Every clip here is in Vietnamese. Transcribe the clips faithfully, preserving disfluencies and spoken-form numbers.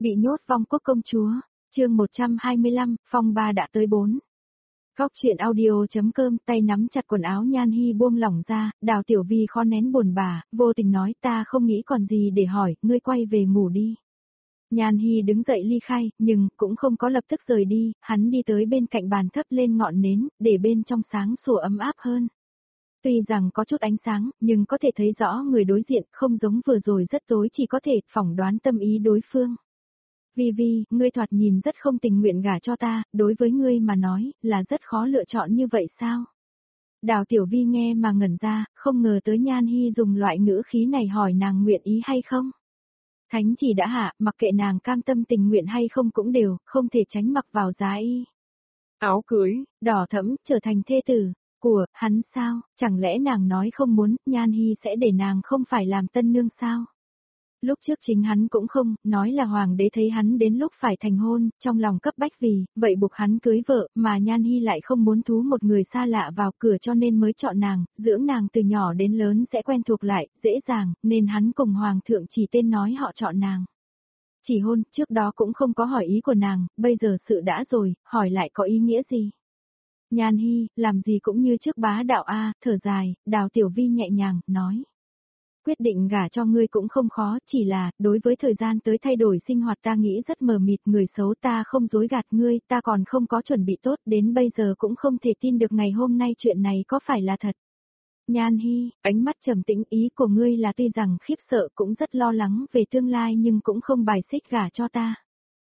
Bị nhốt vong quốc công chúa, chương một trăm hai mươi lăm, phong ba đã tới bốn. Góc truyện audio.com tay nắm chặt quần áo Nhan Hi buông lỏng ra, Đào Tiểu Vi khó nén buồn bã, vô tình nói ta không nghĩ còn gì để hỏi, ngươi quay về ngủ đi. Nhan Hi đứng dậy ly khai, nhưng cũng không có lập tức rời đi, hắn đi tới bên cạnh bàn thấp lên ngọn nến, để bên trong sáng sủa ấm áp hơn. Tuy rằng có chút ánh sáng, nhưng có thể thấy rõ người đối diện, không giống vừa rồi rất tối chỉ có thể phỏng đoán tâm ý đối phương. Vi Vi, ngươi thoạt nhìn rất không tình nguyện gả cho ta, đối với ngươi mà nói, là rất khó lựa chọn như vậy sao? Đào Tiểu Vi nghe mà ngẩn ra, không ngờ tới Nhan Hi dùng loại ngữ khí này hỏi nàng nguyện ý hay không. Thánh chỉ đã hạ, mặc kệ nàng cam tâm tình nguyện hay không cũng đều, không thể tránh mặc vào giá y. Áo cưới, đỏ thẫm, trở thành thê tử, của, hắn sao, chẳng lẽ nàng nói không muốn, Nhan Hi sẽ để nàng không phải làm tân nương sao? Lúc trước chính hắn cũng không, nói là hoàng đế thấy hắn đến lúc phải thành hôn, trong lòng cấp bách vì, vậy buộc hắn cưới vợ, mà Nhan Hi lại không muốn thú một người xa lạ vào cửa cho nên mới chọn nàng, dưỡng nàng từ nhỏ đến lớn sẽ quen thuộc lại, dễ dàng, nên hắn cùng hoàng thượng chỉ tên nói họ chọn nàng. Chỉ hôn, trước đó cũng không có hỏi ý của nàng, bây giờ sự đã rồi, hỏi lại có ý nghĩa gì? Nhan Hi, làm gì cũng như trước bá đạo a, thở dài, Đào Tiểu Vi nhẹ nhàng, nói. Quyết định gả cho ngươi cũng không khó, chỉ là, đối với thời gian tới thay đổi sinh hoạt ta nghĩ rất mờ mịt, người xấu ta không dối gạt ngươi, ta còn không có chuẩn bị tốt, đến bây giờ cũng không thể tin được ngày hôm nay chuyện này có phải là thật. Nhan Hi, ánh mắt trầm tĩnh, ý của ngươi là tuy rằng khiếp sợ cũng rất lo lắng về tương lai nhưng cũng không bài xích gả cho ta.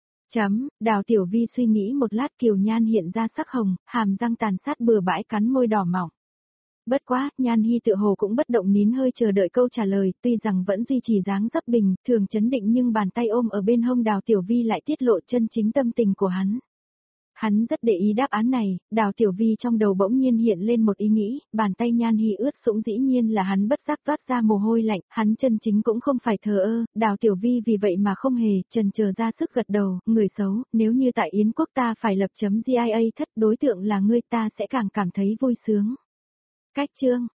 Chấm, Đào Tiểu Vi suy nghĩ một lát, Kiều Nhan hiện ra sắc hồng, hàm răng tàn sát bừa bãi cắn môi đỏ mỏng. Bất quá, Nhan Hi tựa hồ cũng bất động nín hơi chờ đợi câu trả lời, tuy rằng vẫn duy trì dáng dấp bình, thường chấn định nhưng bàn tay ôm ở bên hông Đào Tiểu Vi lại tiết lộ chân chính tâm tình của hắn. Hắn rất để ý đáp án này, Đào Tiểu Vi trong đầu bỗng nhiên hiện lên một ý nghĩ, bàn tay Nhan Hi ướt sũng dĩ nhiên là hắn bất giác toát ra mồ hôi lạnh, hắn chân chính cũng không phải thờ ơ, Đào Tiểu Vi vì vậy mà không hề, chần chờ ra sức gật đầu, người xấu, nếu như tại Yến quốc ta phải lập chấm gi i a thất đối tượng là ngươi ta sẽ càng cảm thấy vui sướng. Cách chương